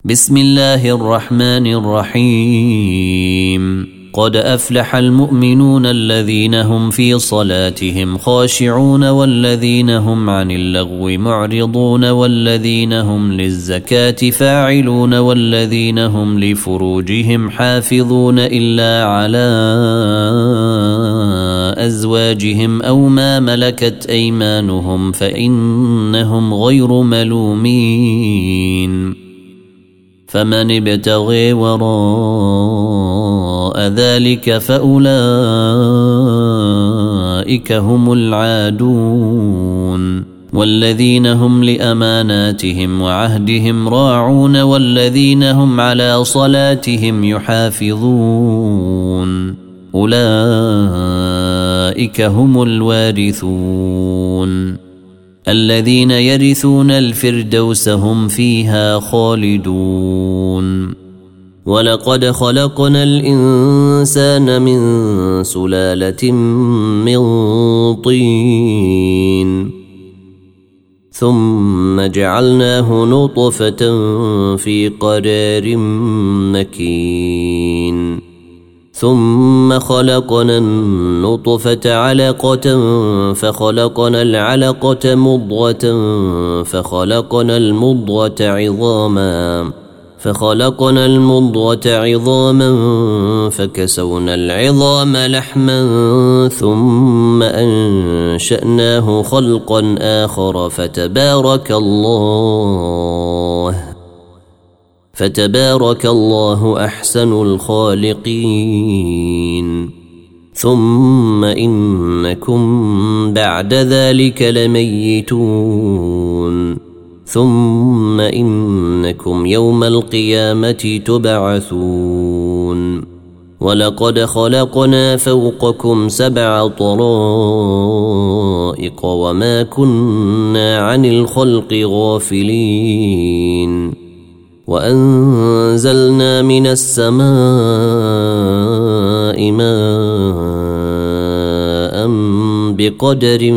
بسم الله الرحمن الرحيم قد أفلح المؤمنون الذين هم في صلاتهم خاشعون والذين هم عن اللغو معرضون والذين هم للزكاة فاعلون والذين هم لفروجهم حافظون إلا على أزواجهم أو ما ملكت أيمانهم فإنهم غير ملومين فمن ابتغي وراء ذلك فأولئك هم العادون والذين هم لأماناتهم وعهدهم راعون والذين هم على صلاتهم يحافظون أولئك هم الوارثون الذين يرثون الفردوس هم فيها خالدون ولقد خلقنا الإنسان من سلالة من طين ثم جعلناه نطفة في قرار مكين ثم خلقنا النطفة علقة فخلقنا العلقة مضغة فخلقنا المضغة عظاما فكسونا العظام لحما ثم أنشأناه خلقا آخر فتبارك الله أحسن الخالقين ثم إنكم بعد ذلك لميتون ثم إنكم يوم القيامة تبعثون ولقد خلقنا فوقكم 7 طرائق وما كنا عن الخلق غافلين وأنزلنا من السماء ماء بقدر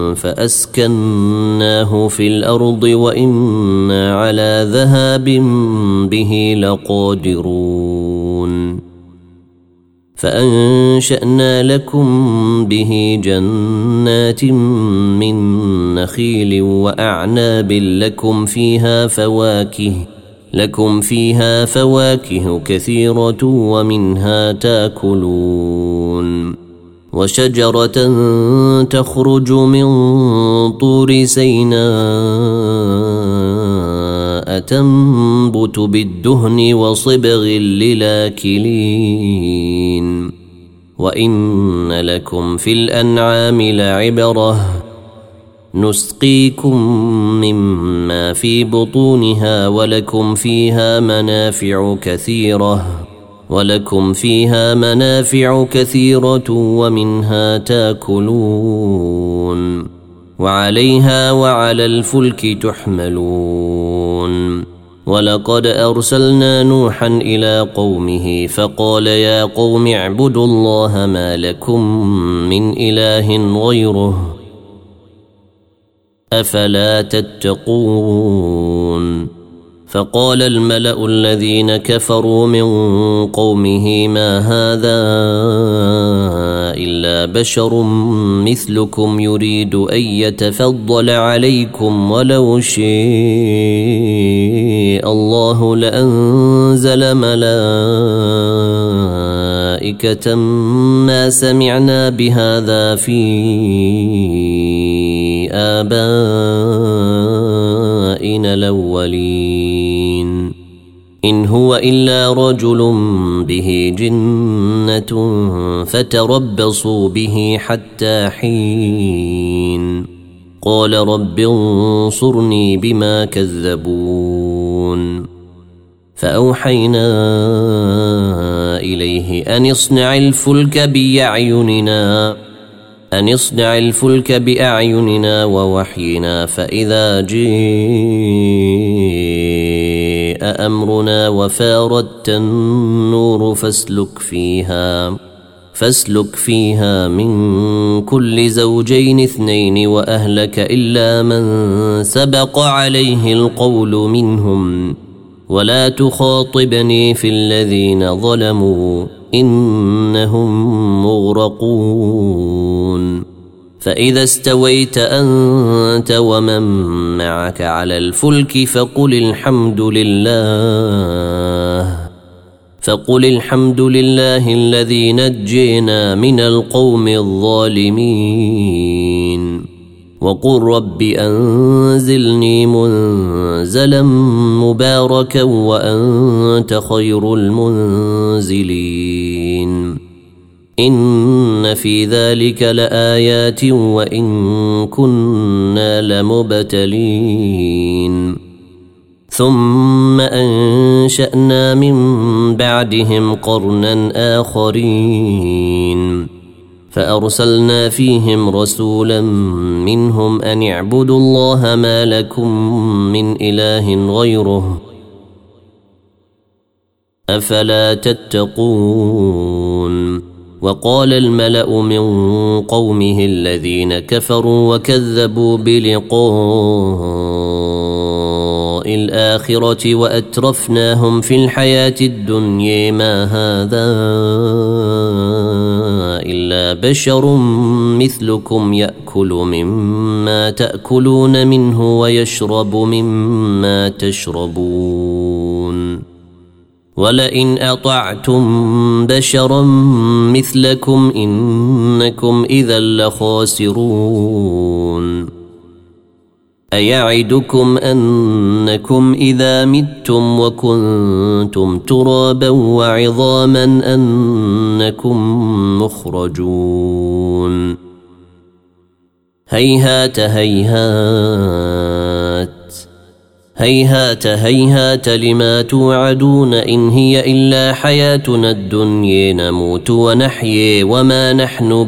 فأسكناه في الأرض وإنا على ذهاب به لقادرون فأنشأنا لكم به جنات من نخيل وأعناب لكم فيها فواكه كثيرة ومنها تاكلون وشجرة تخرج من طور سيناء تنبت بالدهن وصبغ للاكلين وإن لكم في الأنعام لعبرة نسقيكم مما في بطونها ولكم فيها منافع كثيرة ومنها تاكلون وعليها وعلى الفلك تحملون ولقد أرسلنا نوحا إلى قومه فقال يا قوم اعبدوا الله ما لكم من إله غيره أفلا تتقون فقال الملأ الذين كفروا من قومه ما هذا إلا بشر مثلكم يريد أن يتفضل عليكم ولو شاء الله لأنزل ملائكة ما سمعنا بهذا في آبائنا الأولين إن هو إلا رجل به جنة فتربصوا به حتى حين قال رب انصرني بما كذبون فأوحينا إليه أن اصنع الفلك بأعيننا ووحينا فإذا جاء أمرنا وفاردت النور فاسلك فيها من كل زوجين 2 وأهلك إلا من سبق عليه القول منهم ولا تخاطبني في الذين ظلموا إنهم مغرقون فإذا استويت أنت ومن معك على الفلك فقل الحمد لله الذي نجينا من القوم الظالمين وقل رب أنزلني منزلا مباركا وأنت خير المنزلين إن في ذلك لآيات وإن كنا لمبتلين ثم أنشأنا من بعدهم قرنا آخرين فأرسلنا فيهم رسولا منهم أن اعبدوا الله ما لكم من إله غيره أفلا تتقون وقال الملأ من قومه الذين كفروا وكذبوا بلقاء الآخرة وأترفناهم في الحياة الدنيا ما هذا إلا بشر مثلكم يأكل مما تأكلون منه ويشرب مما تشربون ولئن أطعتم بشرا مثلكم إنكم إذا لخاسرون أيعدكم أنكم إذا متم وكنتم ترابا وعظاما أنكم مخرجون هيهات هيهات هيهات لما توعدون إن هي إلا حياتنا الدنيا نموت ونحيي وما نحن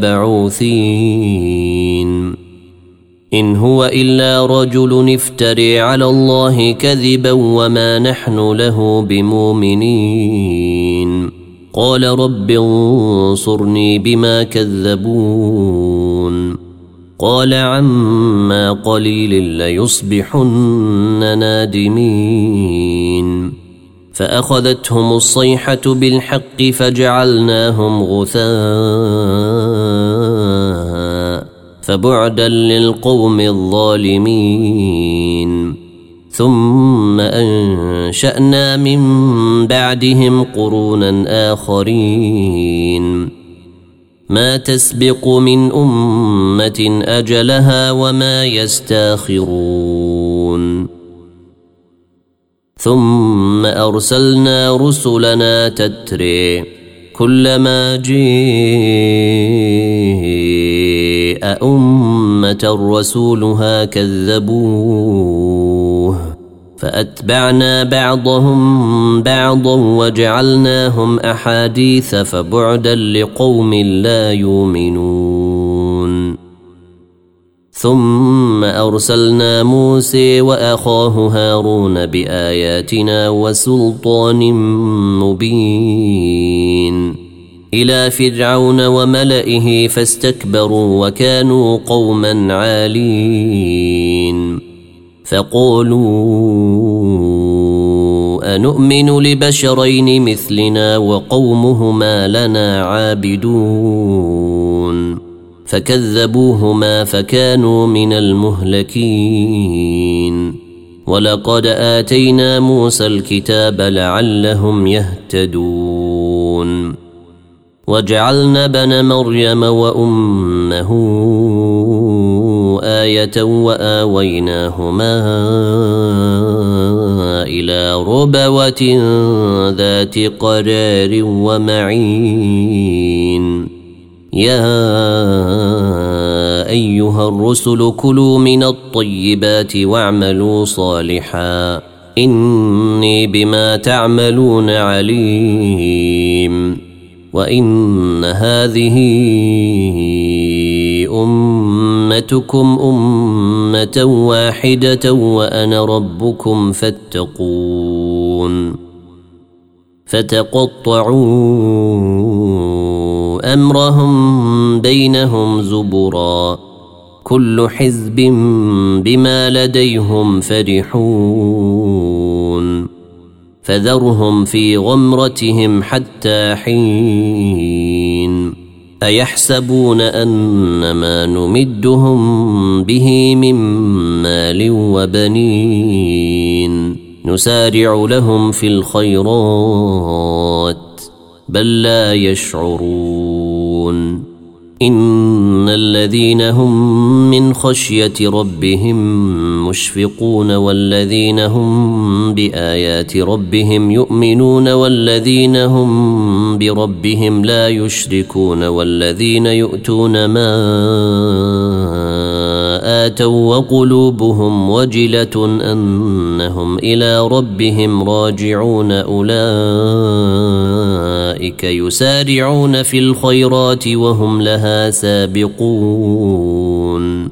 بمبعوثين إن هو إلا رجل افتري على الله كذبا وما نحن له بمؤمنين قال رب انصرني بما كذبون قال عما قليل ليصبحن نادمين فأخذتهم الصيحة بالحق فجعلناهم غثاء فبعدا للقوم الظالمين ثم أنشأنا من بعدهم قرونا آخرين ما تسبق من أمة أجلها وما يستاخرون ثم أرسلنا رسلنا تتري كلما جاء أمة رسولها كذبوه فأتبعنا بعضهم بعضا وجعلناهم أحاديث فبعدا لقوم لا يؤمنون ثم أرسلنا موسى وأخاه هارون بآياتنا وسلطان مبين إلى فرعون وملئه فاستكبروا وكانوا قوما عالين فقالوا أنؤمن لبشرين مثلنا وقومهما لنا عابدون فكذبوهما فكانوا من المهلكين ولقد آتينا موسى الكتاب لعلهم يهتدون وجعلنا ابن مريم وأمه آية وآويناهما إلى ربوة ذات قرار ومعين يا أيها الرسل كلوا من الطيبات واعملوا صالحا إني بما تعملون عليم وإن هذه أمتكم أمة واحدة وأنا ربكم فاتقون فتقطعوا أمرهم بينهم زبرا كل حزب بما لديهم فرحون فذرهم في غمرتهم حتى حين أيحسبون أن ما نمدهم به من مال وبنين نسارع لهم في الخيرات بل لا يشعرون إن الذين هم من خشية ربهم مشفقون والذين هم بآيات ربهم يؤمنون والذين هم بربهم لا يشركون والذين يؤتون ما آتوا وقلوبهم وجلة أنهم إلى ربهم راجعون أولئك يسارعون في الخيرات وهم لها سابقون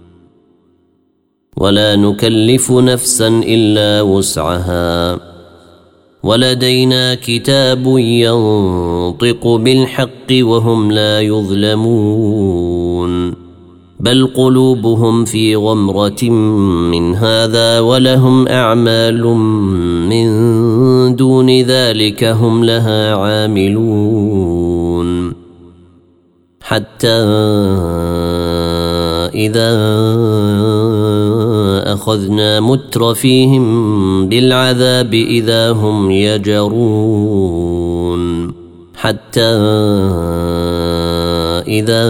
ولا نكلف نفسا إلا وسعها ولدينا كتاب ينطق بالحق وهم لا يظلمون بل قلوبهم في غمرة من هذا ولهم أعمال من دون ذلك هم لها عاملون حتى إذا أخذنا مترفيهم بالعذاب إذا هم يجرون حتى إذا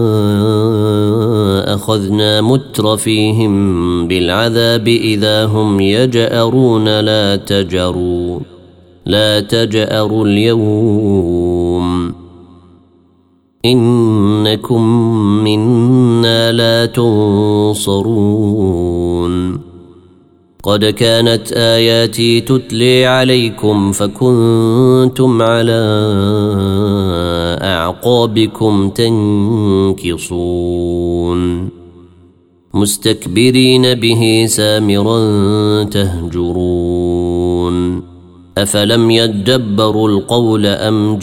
أخذنا مترفيهم بالعذاب إذا هم يجأرون لا تجأروا اليوم إنكم منا لا تنصرون قد كانت آياتي تتلي عليكم فكنتم على أعقابكم تنكصون مستكبرين به سامرا تهجرون أفلم يدبروا القول أم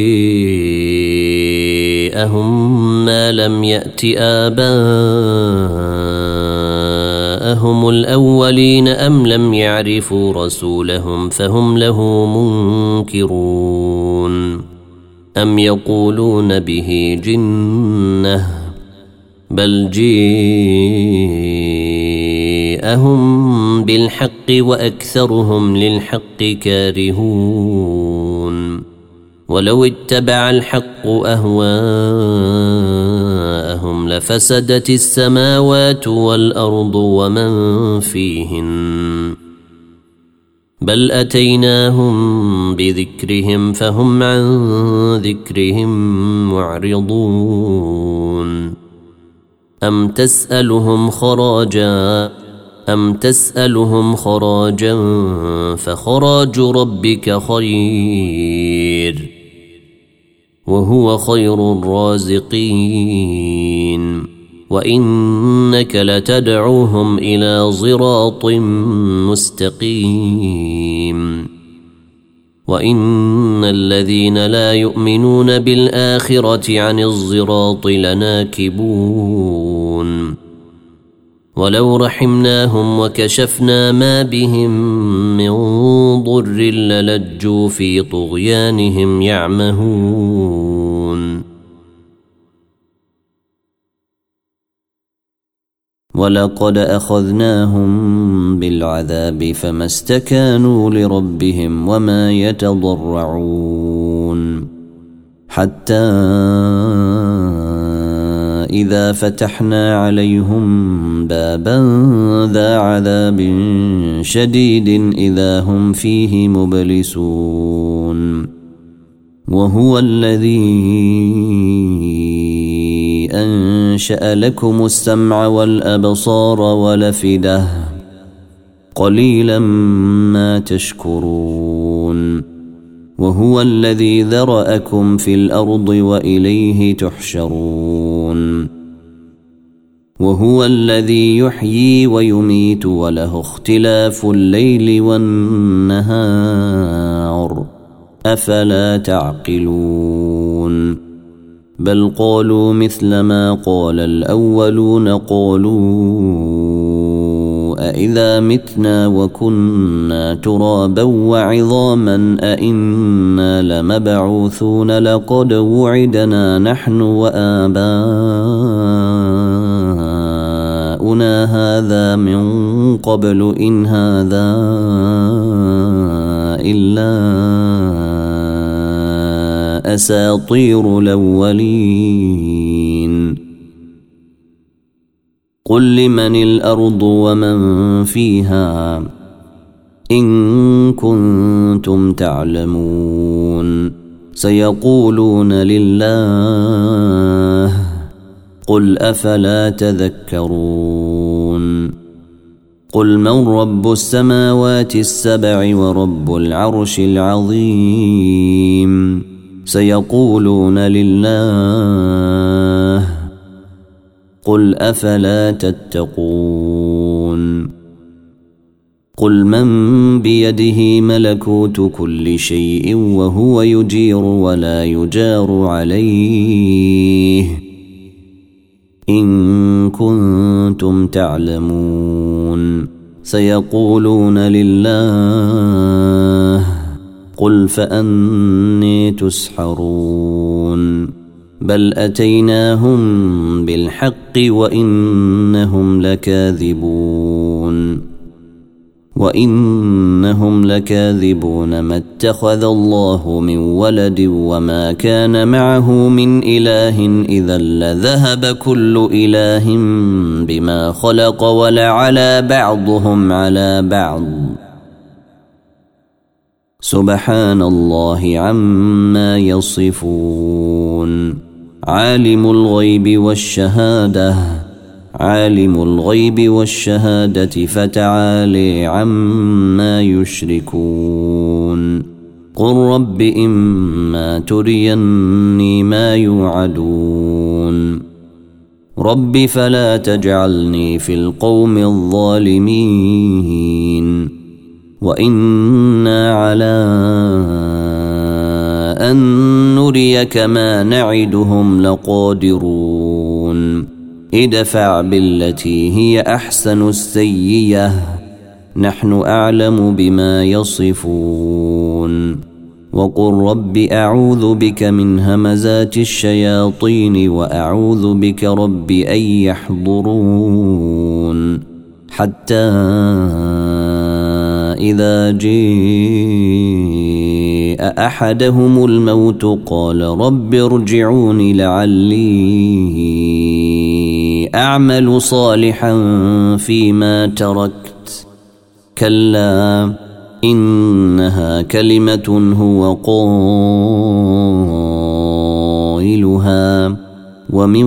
جاءهم ما لم يأت آباءهم الأولين أم لم يعرفوا رسولهم فهم له منكرون أم يقولون به جنة بل جاءهم بالحق وأكثرهم للحق كارهون ولو اتبع الحق أهواءهم لفسدت السماوات والأرض ومن فيهن بل أتيناهم بذكرهم فهم عن ذكرهم معرضون أم تسألهم خراجا فخراج ربك خير وهو خير الرازقين وإنك لتدعوهم إلى صراط مستقيم وإن الذين لا يؤمنون بالآخرة عن الصراط لناكبون ولو رحمناهم وكشفنا ما بهم من ضر للجوا في طغيانهم يعمهون ولقد أخذناهم بالعذاب فما استكانوا لربهم وما يتضرعون حتى إذا فتحنا عليهم بابا ذا عذاب شديد إذا هم فيه مبلسون وهو الذي أنشأ لكم السمع والأبصار والأفئدة قليلا ما تشكرون وهو الذي ذرأكم في الأرض وإليه تحشرون وهو الذي يحيي ويميت وله اختلاف الليل والنهار أفلا تعقلون بل قالوا مثل ما قال الأولون قالوا أإذا متنا وكنا ترابا وعظاما أإنا لمبعوثون لقد وعدنا نحن وآباؤنا هذا من قبل إن هذا إلا أساطير الأولين قل لمن الأرض ومن فيها إن كنتم تعلمون سيقولون لله قل أفلا تذكرون قل من رب السماوات السبع ورب العرش العظيم سيقولون لله قل أفلا تتقون قل من بيده ملكوت كل شيء وهو يجير ولا يجار عليه إن كنتم تعلمون سيقولون لله قل فأني تسحرون بل أتيناهم بالحق وإنهم لكاذبون ما اتخذ الله من ولد وما كان معه من إله إذا لذهب كل إله بما خلق ولعلى بعضهم على بعض سبحان الله عما يصفون عالم الغيب والشهادة فتعالي عما يشركون قل رب إما تريني ما يوعدون رب فلا تجعلني في القوم الظالمين وإنا على أن نريك ما نعدهم لقادرون ادفع بالتي هي أحسن السيئة نحن أعلم بما يصفون وقل رب أعوذ بك من همزات الشياطين وأعوذ بك رب أن يحضرون حتى إذا جاء أحدهم الموت قال رب ارجعون لعلي أعمل صالحا فيما تركت كلا إنها كلمة هو قائلها ومن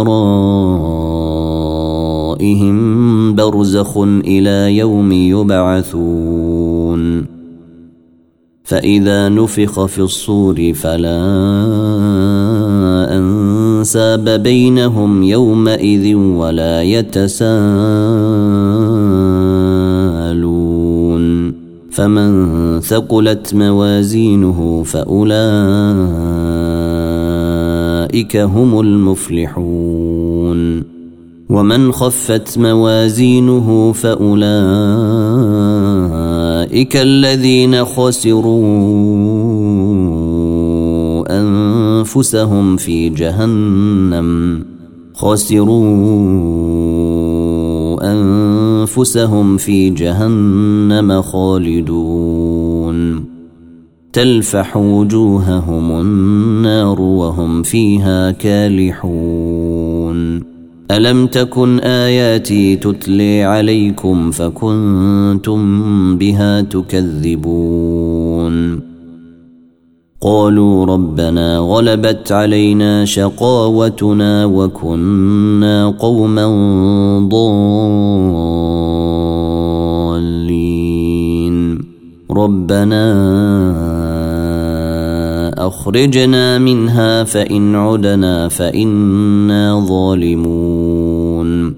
ورائهم برزخ إلى يوم يبعثون فإذا نفخ في الصور فلا أنساب بينهم يومئذ ولا يتساءلون فمن ثقلت موازينه فأولئك هم المفلحون ومن خفت موازينه فأولئك الذين خسروا أنفسهم في جهنم خالدون تلفح وجوههم النار وهم فيها كالحون ألم تكن آياتي تتلي عليكم فكنتم بها تكذبون قالوا ربنا غلبت علينا شقاوتنا وكنا قوما ضالين ربنا أخرجنا منها فإن عدنا فإنا ظالمون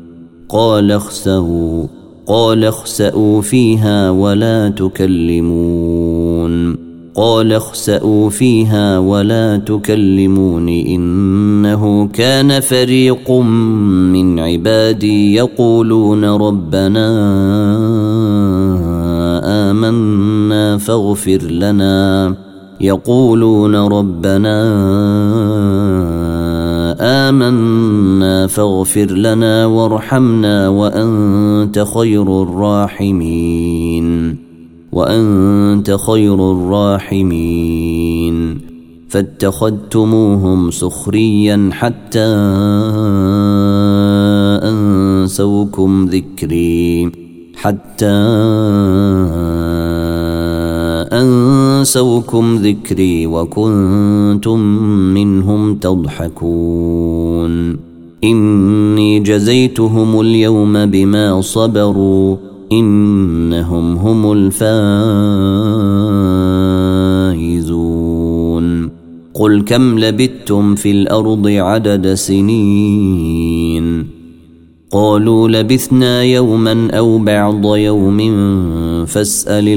قال اخسئوا فيها ولا تكلمون قال اخسئوا فيها ولا تكلمون إنه كان فريق من عبادي يقولون ربنا آمنا فاغفر لنا وارحمنا وأنت خير الراحمين فاتخذتموهم سخريا حتى أنسوكم ذكري وكنتم منهم تضحكون إني جزيتهم اليوم بما صبروا إنهم هم الفائزون قل كم لبثتم في الأرض عدد سنين قالوا لبثنا يوما أو بعض يوم فاسأل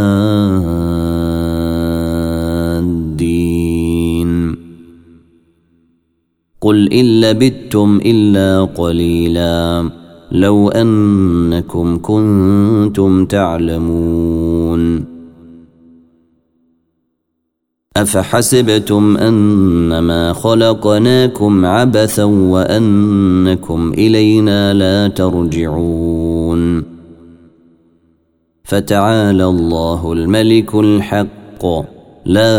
العادين قل إن لبثتم إلا قليلا لو أنكم كنتم تعلمون أفحسبتم أنما خلقناكم عبثا وأنكم إلينا لا ترجعون فتعالى الله الملك الحق لا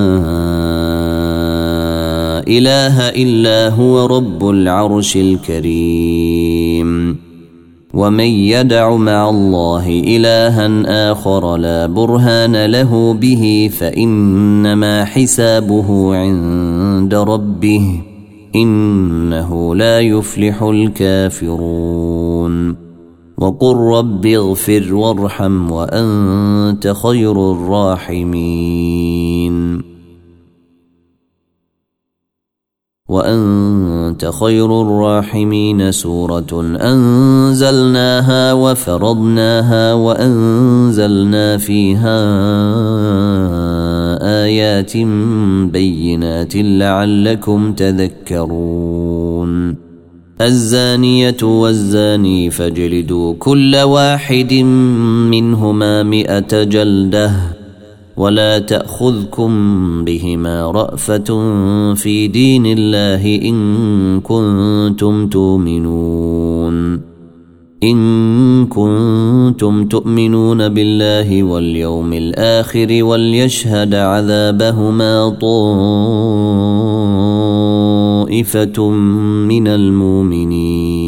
إله إلا هو رب العرش الكريم ومن يدع مع الله إلها آخر لا برهان له به فإنما حسابه عند ربه إنه لا يفلح الكافرون وقل رب اغفر وارحم وأنت خير الراحمين سورة أنزلناها وفرضناها وأنزلنا فيها آيات بينات لعلكم تذكرون الزانية والزاني فاجلدوا كل واحد منهما 100 جلدة ولا تأخذكم بهما رأفة في دين الله إن كنتم تؤمنون بالله واليوم الآخر وليشهد عذابهما طائفة من المؤمنين